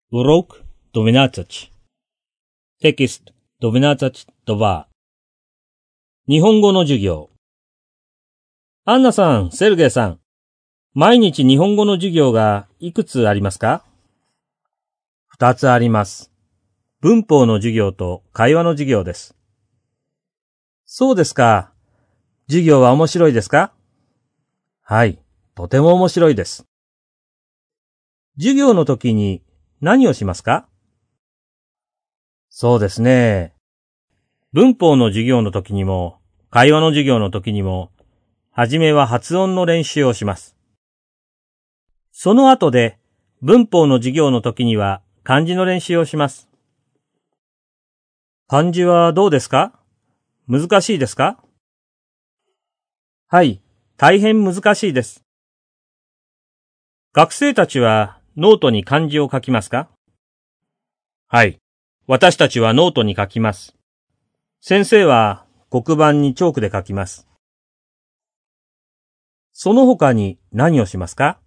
Урок 12. Текст 12.2 日本語の授業。アンナさん、セルゲイさん、毎日日本語の授業がいくつありますか？2つあります。文法の授業と会話の授業です。そうですか。授業は面白いですか？はい、とても面白いです。授業の時に何をしますか？そうですね。文法の授業の時にも、会話の授業の時にも、はじめは発音の練習をします。その後で、文法の授業の時には漢字の練習をします。漢字はどうですか？難しいですか？はい、大変難しいです。学生たちはノートに漢字を書きますか？はい、私たちはノートに書きます。先生は黒板にチョークで書きます。その他に何をしますか？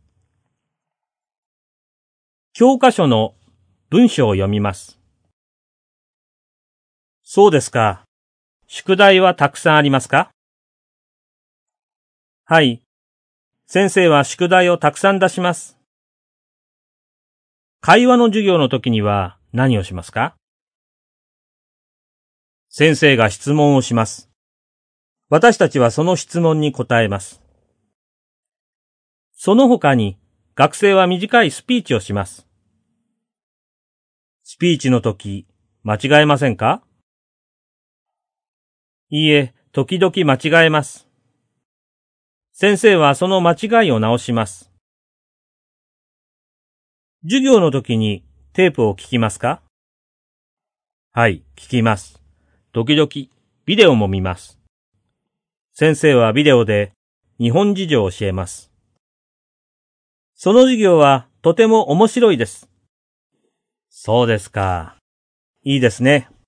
教科書の文章を読みます。そうですか。宿題はたくさんありますか？はい。先生は宿題をたくさん出します。会話の授業の時には何をしますか？先生が質問をします。私たちはその質問に答えます。その他に学生は短いスピーチをします。スピーチの時、間違えませんか？いいえ、時々間違えます。先生はその間違いを直します。授業の時にテープを聞きますか？はい、聞きます。時々ビデオも見ます。先生はビデオで日本事情を教えます。その授業はとても面白いです。そうですか。いいですね。